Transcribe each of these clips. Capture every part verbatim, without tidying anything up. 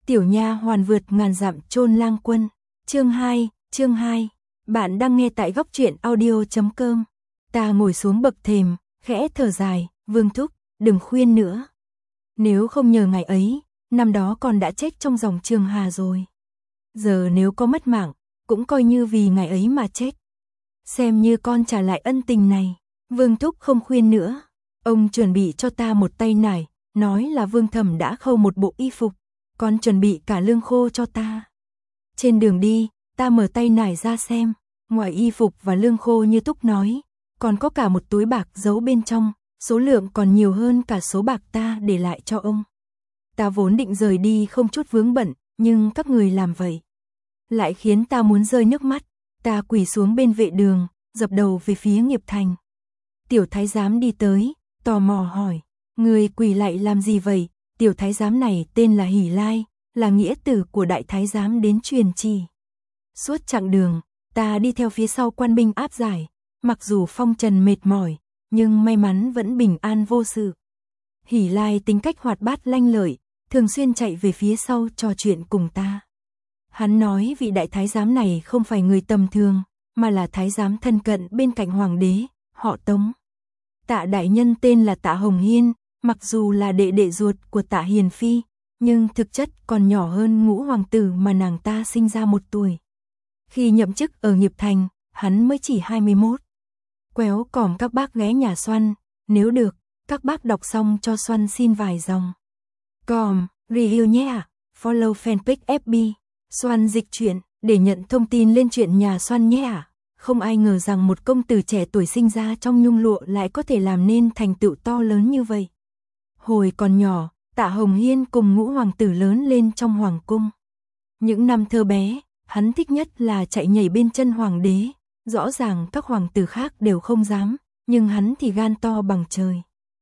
Tiểu nha hoàn vượt ngàn dặm chôn lang quân. Chương hai, chương hai. Bạn đang nghe tại góc truyện audio chấm com. Ta ngồi xuống bậc thềm, khẽ thở dài, Vương thúc, đừng khuyên nữa. Nếu không nhờ ngày ấy, năm đó con đã chết trong dòng Trường Hà rồi. Giờ nếu có mất mạng, cũng coi như vì ngày ấy mà chết. Xem như con trả lại ân tình này. Vương thúc không khuyên nữa. Ông chuẩn bị cho ta một tay nải, nói là Vương Thẩm đã khâu một bộ y phục, còn chuẩn bị cả lương khô cho ta. Trên đường đi, ta mở tay nải ra xem, ngoài y phục và lương khô như Túc nói, còn có cả một túi bạc giấu bên trong, số lượng còn nhiều hơn cả số bạc ta để lại cho ông. Ta vốn định rời đi không chút vướng bận, nhưng các người làm vậy lại khiến ta muốn rơi nước mắt. Ta quỳ xuống bên vệ đường, dập đầu về phía Nghiệp Thành. Tiểu thái giám đi tới, tò mò hỏi, người quỳ lạy làm gì vậy? Tiểu thái giám này tên là Hỷ Lai, là nghĩa tử của đại thái giám đến truyền chỉ. Suốt chặng đường, ta đi theo phía sau quan binh áp giải, mặc dù phong trần mệt mỏi, nhưng may mắn vẫn bình an vô sự. Hỷ Lai tính cách hoạt bát lanh lợi, thường xuyên chạy về phía sau trò chuyện cùng ta. Hắn nói vị đại thái giám này không phải người tầm thường, mà là thái giám thân cận bên cạnh hoàng đế, họ Tống. Tạ đại nhân tên là Tạ Hồng Hiên, mặc dù là đệ đệ ruột của Tạ Hiền Phi, nhưng thực chất còn nhỏ hơn ngũ hoàng tử mà nàng ta sinh ra một tuổi. Khi nhậm chức ở Nghiệp Thành, hắn mới chỉ hai mươi mốt. Quéo còm các bác ghé nhà Xoăn, nếu được, các bác đọc xong cho Xoăn xin vài dòng. Còm, review nhé ạ, follow fanpage ép bê, Xoăn dịch truyện, để nhận thông tin lên chuyện nhà Xoăn nhé ạ. Không ai ngờ rằng một công tử trẻ tuổi sinh ra trong nhung lụa lại có thể làm nên thành tựu to lớn như vậy. Hồi còn nhỏ, Tạ Hồng Hiên cùng ngũ hoàng tử lớn lên trong hoàng cung. Những năm thơ bé, hắn thích nhất là chạy nhảy bên chân hoàng đế. Rõ ràng các hoàng tử khác đều không dám, nhưng hắn thì gan to bằng trời.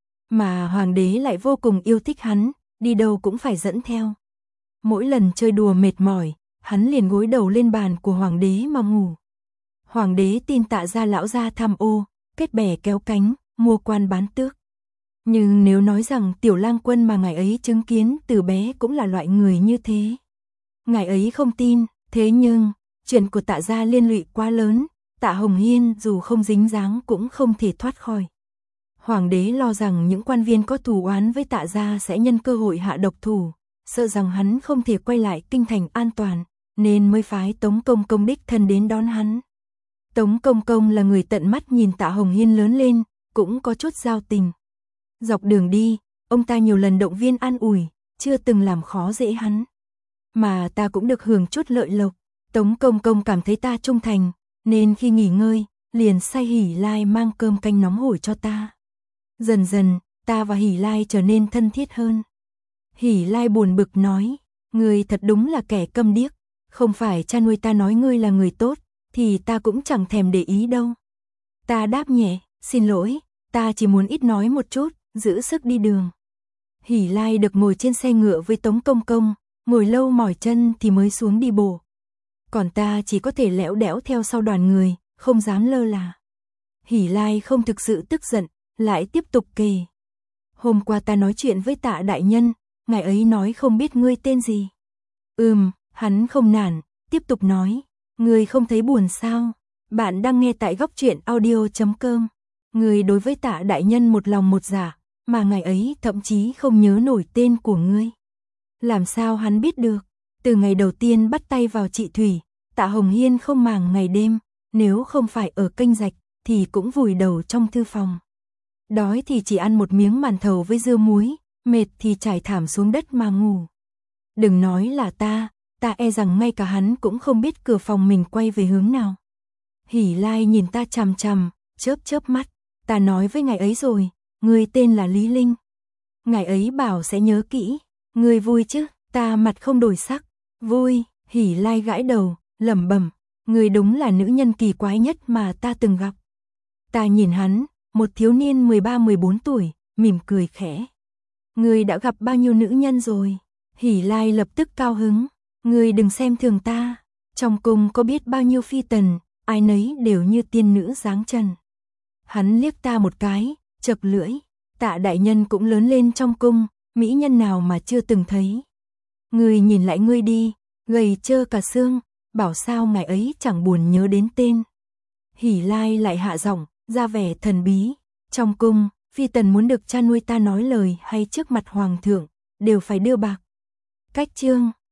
Mà hoàng đế lại vô cùng yêu thích hắn, đi đâu cũng phải dẫn theo. Mỗi lần chơi đùa mệt mỏi, hắn liền gối đầu lên bàn của hoàng đế mà ngủ. Hoàng đế tin Tạ gia lão gia tham ô, kết bè kéo cánh, mua quan bán tước. Nhưng nếu nói rằng tiểu lang quân mà ngài ấy chứng kiến từ bé cũng là loại người như thế, ngài ấy không tin. Thế nhưng, chuyện của Tạ gia liên lụy quá lớn, Tạ Hồng Hiên dù không dính dáng cũng không thể thoát khỏi. Hoàng đế lo rằng những quan viên có thù oán với Tạ gia sẽ nhân cơ hội hạ độc thủ, sợ rằng hắn không thể quay lại kinh thành an toàn, nên mới phái Tống Công Công đích thân đến đón hắn. Tống Công Công là người tận mắt nhìn Tạ Hồng Hiên lớn lên, cũng có chút giao tình. Dọc đường đi, ông ta nhiều lần động viên an ủi, chưa từng làm khó dễ hắn. Mà ta cũng được hưởng chút lợi lộc. Tống Công Công cảm thấy ta trung thành, nên khi nghỉ ngơi, liền sai Hỷ Lai mang cơm canh nóng hổi cho ta. Dần dần, ta và Hỷ Lai trở nên thân thiết hơn. Hỷ Lai buồn bực nói, ngươi thật đúng là kẻ câm điếc, không phải cha nuôi ta nói ngươi là người tốt, thì ta cũng chẳng thèm để ý đâu. Ta đáp nhẹ, xin lỗi, ta chỉ muốn ít nói một chút, giữ sức đi đường. Hỷ Lai được ngồi trên xe ngựa với Tống Công Công, ngồi lâu mỏi chân thì mới xuống đi bộ. Còn ta chỉ có thể lẽo đẽo theo sau đoàn người, không dám lơ là. Hỷ Lai không thực sự tức giận, lại tiếp tục kể. Hôm qua ta nói chuyện với Tạ đại nhân, ngài ấy nói không biết ngươi tên gì. Ừm, hắn không nản, tiếp tục nói, ngươi không thấy buồn sao? Bạn đang nghe tại góc truyện audio chấm com. Ngươi đối với Tạ đại nhân một lòng một dạ, mà ngài ấy thậm chí không nhớ nổi tên của ngươi. Làm sao hắn biết được? Từ ngày đầu tiên bắt tay vào chị Thủy, Tạ Hồng Hiên không màng ngày đêm, nếu không phải ở kênh rạch, thì cũng vùi đầu trong thư phòng. Đói thì chỉ ăn một miếng màn thầu với dưa muối, mệt thì trải thảm xuống đất mà ngủ. Đừng nói là ta, ta e rằng ngay cả hắn cũng không biết cửa phòng mình quay về hướng nào. Hỷ Lai nhìn ta chằm chằm, chớp chớp mắt, ta nói với ngài ấy rồi, người tên là Lý Linh. Ngài ấy bảo sẽ nhớ kỹ, người vui chứ? Ta mặt không đổi sắc, vui. Hỷ Lai gãi đầu, lẩm bẩm, người đúng là nữ nhân kỳ quái nhất mà ta từng gặp. Ta nhìn hắn, một thiếu niên mười ba mười bốn tuổi, mỉm cười khẽ. Người đã gặp bao nhiêu nữ nhân rồi? Hỷ Lai lập tức cao hứng, người đừng xem thường ta. Trong cung có biết bao nhiêu phi tần, ai nấy đều như tiên nữ dáng trần. Hắn liếc ta một cái, chậc lưỡi, Tạ đại nhân cũng lớn lên trong cung, mỹ nhân nào mà chưa từng thấy. Ngươi nhìn lại ngươi đi, gầy trơ cả xương, bảo sao ngài ấy chẳng buồn nhớ đến tên. Hỉ Lai lại hạ giọng, ra vẻ thần bí. Trong cung, phi tần muốn được cha nuôi ta nói lời hay trước mặt hoàng thượng, đều phải đưa bạc. Cách chương